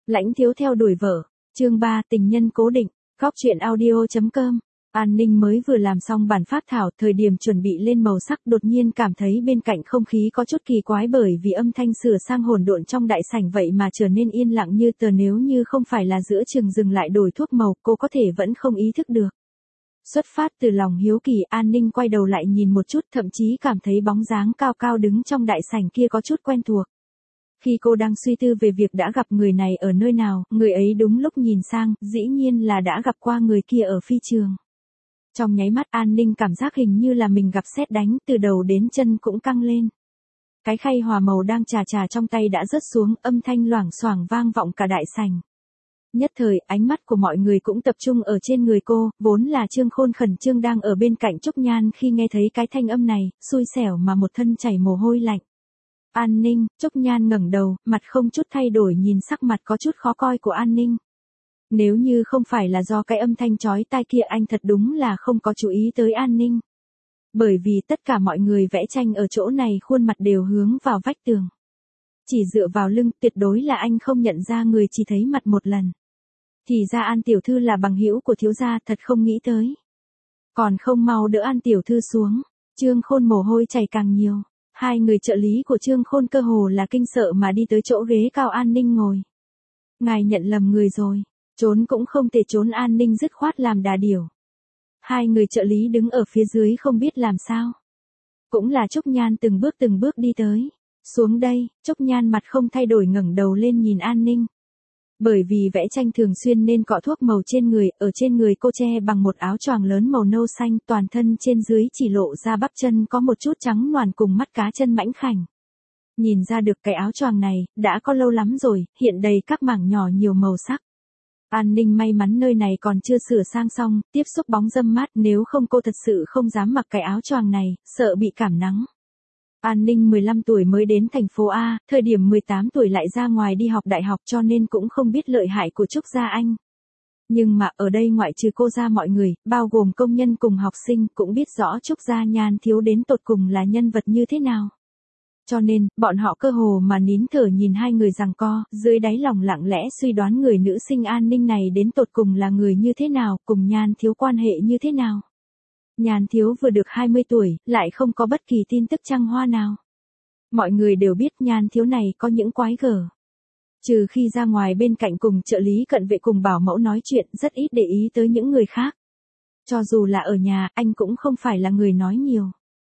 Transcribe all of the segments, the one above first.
Lãnh thiếu theo đuổi vợ. Chương 3 tình nhân cố định. Góc truyện audio.com. An Ninh mới vừa làm xong bản phát thảo, thời điểm chuẩn bị lên màu sắc đột nhiên cảm thấy bên cạnh không khí có chút kỳ quái bởi vì âm thanh sửa sang hỗn độn trong đại sảnh vậy mà trở nên yên lặng như tờ, nếu như không phải là giữa chừng dừng lại đổi thuốc màu, cô có thể vẫn không ý thức được. Xuất phát từ lòng hiếu kỳ, An Ninh quay đầu lại nhìn một chút, thậm chí cảm thấy bóng dáng cao cao đứng trong đại sảnh kia có chút quen thuộc. Khi cô đang suy tư về việc đã gặp người này ở nơi nào, người ấy đúng lúc nhìn sang, dĩ nhiên là đã gặp qua người kia ở phi trường. Trong nháy mắt An Ninh cảm giác hình như là mình gặp sét đánh, từ đầu đến chân cũng căng lên. Cái khay hòa màu đang chà trong tay đã rớt xuống, âm thanh loảng xoảng vang vọng cả đại sảnh. Nhất thời, ánh mắt của mọi người cũng tập trung ở trên người cô, vốn là Trương Khôn khẩn trương đang ở bên cạnh Trúc Nhan khi nghe thấy cái thanh âm này, xui xẻo mà một thân chảy mồ hôi lạnh. An Ninh, Trúc Nhan ngẩng đầu, mặt không chút thay đổi nhìn sắc mặt có chút khó coi của An Ninh. Nếu như không phải là do cái âm thanh chói tai kia, anh thật đúng là không có chú ý tới An Ninh. Bởi vì tất cả mọi người vẽ tranh ở chỗ này khuôn mặt đều hướng vào vách tường. Chỉ dựa vào lưng, tuyệt đối là anh không nhận ra người, chỉ thấy mặt một lần. Thì ra An tiểu thư là bằng hữu của thiếu gia, thật không nghĩ tới. Còn không mau đỡ An tiểu thư xuống. Trương Khôn mồ hôi chảy càng nhiều. Hai người trợ lý của Trương Khôn cơ hồ là kinh sợ mà đi tới chỗ ghế cao An Ninh ngồi. Ngài nhận lầm người rồi. Trốn cũng không thể trốn, An Ninh dứt khoát làm đà điểu. Hai người trợ lý đứng ở phía dưới không biết làm sao. Cũng là Trúc Nhan từng bước đi tới. Xuống đây, Trúc Nhan mặt không thay đổi ngẩng đầu lên nhìn An Ninh. Bởi vì vẽ tranh thường xuyên nên cọ thuốc màu trên người, ở trên người cô che bằng một áo choàng lớn màu nâu xanh, toàn thân trên dưới chỉ lộ ra bắp chân có một chút trắng noàn cùng mắt cá chân mảnh khảnh. Nhìn ra được cái áo choàng này, đã có lâu lắm rồi, hiện đầy các mảng nhỏ nhiều màu sắc. An Ninh may mắn nơi này còn chưa sửa sang xong, tiếp xúc bóng râm mát, nếu không cô thật sự không dám mặc cái áo choàng này, sợ bị cảm nắng. An Ninh 15 tuổi mới đến thành phố A, thời điểm 18 tuổi lại ra ngoài đi học đại học, cho nên cũng không biết lợi hại của Trúc Gia Anh. Nhưng mà ở đây ngoại trừ cô ra, mọi người, bao gồm công nhân cùng học sinh, cũng biết rõ Trúc Gia Nhan thiếu đến tột cùng là nhân vật như thế nào. Cho nên, bọn họ cơ hồ mà nín thở nhìn hai người giằng co, dưới đáy lòng lặng lẽ suy đoán người nữ sinh An Ninh này đến tột cùng là người như thế nào, cùng Nhan thiếu quan hệ như thế nào. Nhan thiếu vừa được 20 tuổi, lại không có bất kỳ tin tức trăng hoa nào. Mọi người đều biết Nhan thiếu này có những quái gở. Trừ khi ra ngoài bên cạnh cùng trợ lý cận vệ cùng bảo mẫu nói chuyện, rất ít để ý tới những người khác. Cho dù là ở nhà, anh cũng không phải là người nói nhiều.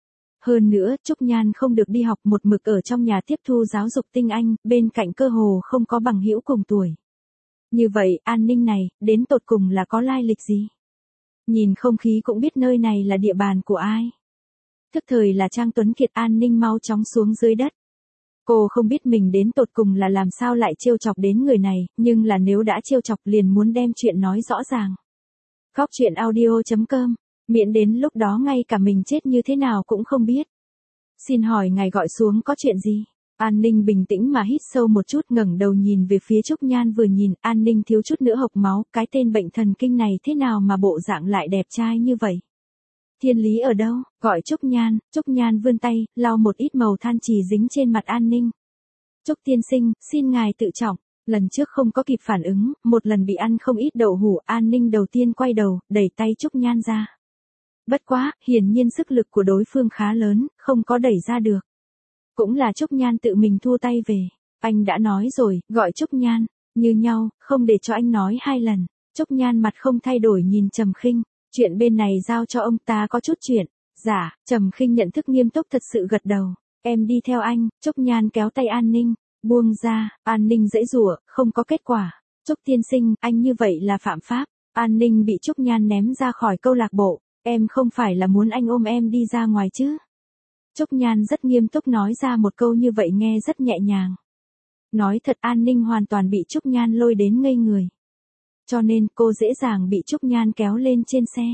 Hơn nữa, Trúc Nhan không được đi học, một mực ở trong nhà tiếp thu giáo dục tinh anh, bên cạnh cơ hồ không có bằng hữu cùng tuổi. Như vậy, An Ninh này, đến tột cùng là có lai lịch gì? Nhìn không khí cũng biết nơi này là địa bàn của ai. Tức thời là Trang Tuấn Kiệt. An Ninh mau chóng xuống dưới đất. Cô không biết mình đến tột cùng là làm sao lại trêu chọc đến người này, nhưng là nếu đã trêu chọc liền muốn đem chuyện nói rõ ràng. Góc truyện audio.com. Miễn đến lúc đó ngay cả mình chết như thế nào cũng không biết. Xin hỏi ngài gọi xuống có chuyện gì? An Ninh bình tĩnh mà hít sâu một chút, ngẩng đầu nhìn về phía Trúc Nhan, vừa nhìn, An Ninh thiếu chút nữa hộc máu, cái tên bệnh thần kinh này thế nào mà bộ dạng lại đẹp trai như vậy? Thiên lý ở đâu? Gọi Trúc Nhan vươn tay, lau một ít màu than trì dính trên mặt An Ninh. Trúc tiên sinh, xin ngài tự trọng. Lần trước không có kịp phản ứng, một lần bị ăn không ít đậu hũ, An Ninh đầu tiên quay đầu, đẩy tay Trúc Nhan ra. Bất quá, hiển nhiên sức lực của đối phương khá lớn, không có đẩy ra được. Cũng là Trúc Nhan tự mình thua tay về. Anh đã nói rồi, gọi Trúc Nhan, như nhau, không để cho anh nói hai lần. Trúc Nhan mặt không thay đổi nhìn Trầm Khinh, chuyện bên này giao cho ông ta có chút chuyện. Dạ, Trầm Khinh nhận thức nghiêm túc thật sự gật đầu. Em đi theo anh. Trúc Nhan kéo tay An Ninh, buông ra. An Ninh giãy giụa, không có kết quả. Trúc tiên sinh, anh như vậy là phạm pháp. An Ninh bị Trúc Nhan ném ra khỏi câu lạc bộ. Em không phải là muốn anh ôm em đi ra ngoài chứ? Trúc Nhan rất nghiêm túc nói ra một câu như vậy, nghe rất nhẹ nhàng. Nói thật, An Ninh hoàn toàn bị Trúc Nhan lôi đến ngây người. Cho nên cô dễ dàng bị Trúc Nhan kéo lên trên xe.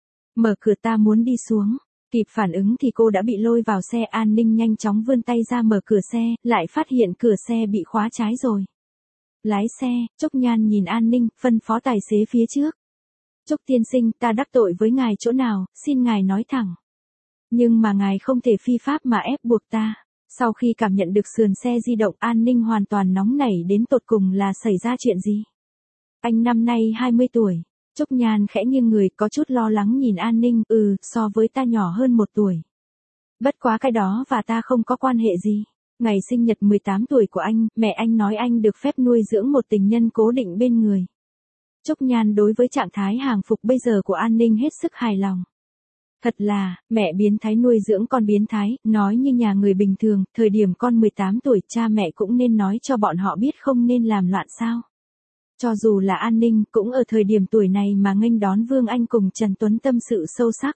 Mở cửa, ta muốn đi xuống. Kịp phản ứng thì cô đã bị lôi vào xe. An Ninh nhanh chóng vươn tay ra mở cửa xe, lại phát hiện cửa xe bị khóa trái rồi. Lái xe, Trúc Nhan nhìn An Ninh, phân phó tài xế phía trước. Trúc tiên sinh, ta đắc tội với ngài chỗ nào, xin ngài nói thẳng. Nhưng mà ngài không thể phi pháp mà ép buộc ta. Sau khi cảm nhận được sườn xe di động, An Ninh hoàn toàn nóng nảy đến tột cùng là xảy ra chuyện gì. Anh năm nay 20 tuổi. Trúc Nhan khẽ nghiêng người có chút lo lắng nhìn An Ninh, so với ta nhỏ hơn 1 tuổi. Bất quá cái đó và ta không có quan hệ gì. Ngày sinh nhật 18 tuổi của anh, mẹ anh nói anh được phép nuôi dưỡng một tình nhân cố định bên người. Trúc Nhan đối với trạng thái hàng phục bây giờ của An Ninh hết sức hài lòng. Thật là, mẹ biến thái nuôi dưỡng con biến thái, nói như nhà người bình thường, thời điểm con 18 tuổi cha mẹ cũng nên nói cho bọn họ biết không nên làm loạn sao. Cho dù là An Ninh cũng ở thời điểm tuổi này mà nghênh đón Vương Anh cùng Trần Tuấn tâm sự sâu sắc.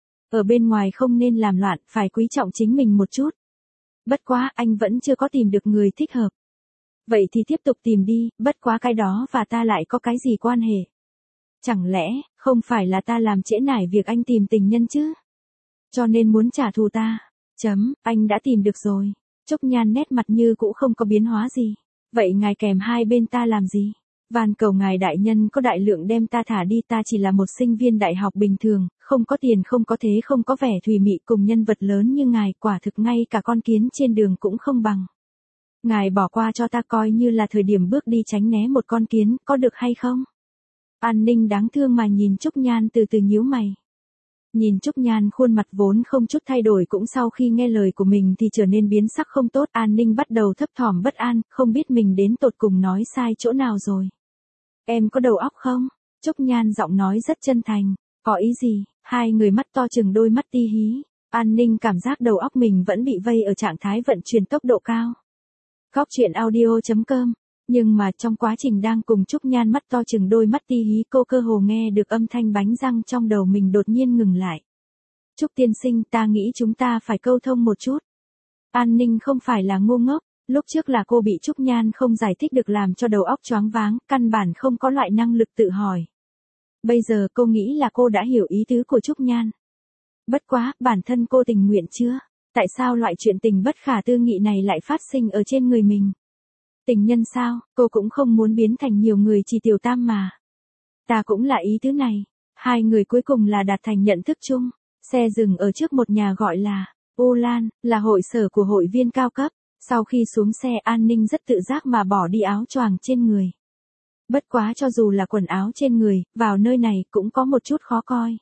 Ở bên ngoài không nên làm loạn, phải quý trọng chính mình một chút. Bất quá anh vẫn chưa có tìm được người thích hợp. Vậy thì tiếp tục tìm đi, bất quá cái đó và ta lại có cái gì quan hệ? Chẳng lẽ, không phải là ta làm trễ nải việc anh tìm tình nhân chứ? Cho nên muốn trả thù ta. Anh đã tìm được rồi. Trúc Nhan nét mặt như cũ không có biến hóa gì. Vậy ngài kèm hai bên ta làm gì? Van cầu ngài đại nhân có đại lượng đem ta thả đi, ta chỉ là một sinh viên đại học bình thường, không có tiền không có thế không có vẻ thùy mị cùng nhân vật lớn như ngài, quả thực ngay cả con kiến trên đường cũng không bằng. Ngài bỏ qua cho ta coi như là thời điểm bước đi tránh né một con kiến, có được hay không? An Ninh đáng thương mà nhìn Trúc Nhan từ từ nhíu mày. Nhìn Trúc Nhan khuôn mặt vốn không chút thay đổi cũng sau khi nghe lời của mình thì trở nên biến sắc không tốt. An Ninh bắt đầu thấp thỏm bất an, không biết mình đến tột cùng nói sai chỗ nào rồi. Em có đầu óc không? Trúc Nhan giọng nói rất chân thành. Có ý gì? Hai người mắt to chừng đôi mắt ti hí. An Ninh cảm giác đầu óc mình vẫn bị vây ở trạng thái vận chuyển tốc độ cao. Góc truyện audio.com. Nhưng mà trong quá trình đang cùng Trúc Nhan mắt to chừng đôi mắt ti hí, cô cơ hồ nghe được âm thanh bánh răng trong đầu mình đột nhiên ngừng lại. Trúc tiên sinh, ta nghĩ chúng ta phải câu thông một chút. An Ninh không phải là ngu ngốc, lúc trước là cô bị Trúc Nhan không giải thích được làm cho đầu óc choáng váng, căn bản không có loại năng lực tự hỏi. Bây giờ cô nghĩ là cô đã hiểu ý tứ của Trúc Nhan. Bất quá, bản thân cô tình nguyện chưa? Tại sao loại chuyện tình bất khả tư nghị này lại phát sinh ở trên người mình? Tình nhân sao, cô cũng không muốn biến thành nhiều người chỉ tiểu tam mà. Ta cũng là ý tứ này. Hai người cuối cùng là đạt thành nhận thức chung. Xe dừng ở trước một nhà gọi là Ô Lan, là hội sở của hội viên cao cấp. Sau khi xuống xe, An Ninh rất tự giác mà bỏ đi áo choàng trên người. Bất quá cho dù là quần áo trên người, vào nơi này cũng có một chút khó coi.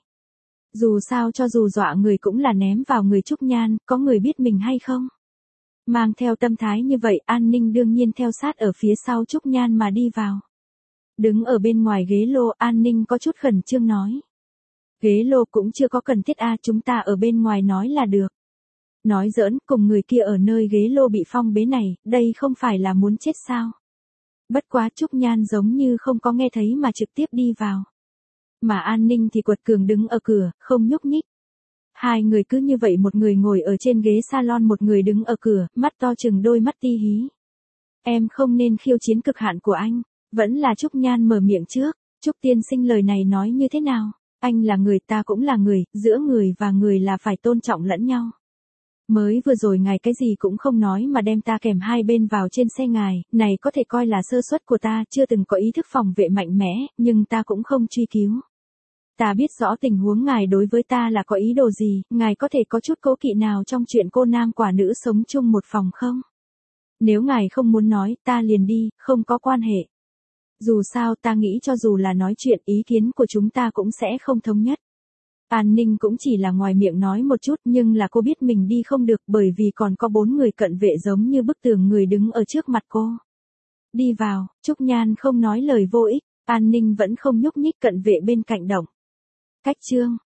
Dù sao cho dù dọa người cũng là ném vào người Trúc Nhan, có người biết mình hay không? Mang theo tâm thái như vậy, An Ninh đương nhiên theo sát ở phía sau Trúc Nhan mà đi vào. Đứng ở bên ngoài ghế lô, An Ninh có chút khẩn trương nói. Ghế lô cũng chưa có cần thiết chúng ta ở bên ngoài nói là được. Nói giỡn, cùng người kia ở nơi ghế lô bị phong bế này, đây không phải là muốn chết sao? Bất quá Trúc Nhan giống như không có nghe thấy mà trực tiếp đi vào. Mà An Ninh thì quật cường đứng ở cửa, không nhúc nhích. Hai người cứ như vậy, một người ngồi ở trên ghế salon, một người đứng ở cửa, mắt to chừng đôi mắt ti hí. Em không nên khiêu chiến cực hạn của anh. Vẫn là Trúc Nhan mở miệng trước. Trúc tiên sinh, lời này nói như thế nào? Anh là người, ta cũng là người, giữa người và người là phải tôn trọng lẫn nhau. Mới vừa rồi ngài cái gì cũng không nói mà đem ta kèm hai bên vào trên xe ngài, này có thể coi là sơ suất của ta, chưa từng có ý thức phòng vệ mạnh mẽ, nhưng ta cũng không truy cứu. Ta biết rõ tình huống ngài đối với ta là có ý đồ gì, ngài có thể có chút cố kỵ nào trong chuyện cô nam quả nữ sống chung một phòng không? Nếu ngài không muốn nói, ta liền đi, không có quan hệ. Dù sao ta nghĩ cho dù là nói chuyện, ý kiến của chúng ta cũng sẽ không thống nhất. An Ninh cũng chỉ là ngoài miệng nói một chút, nhưng là cô biết mình đi không được bởi vì còn có 4 người cận vệ giống như bức tường người đứng ở trước mặt cô. Đi vào, Trúc Nhan không nói lời vô ích, An Ninh vẫn không nhúc nhích, cận vệ bên cạnh động. Cách chương.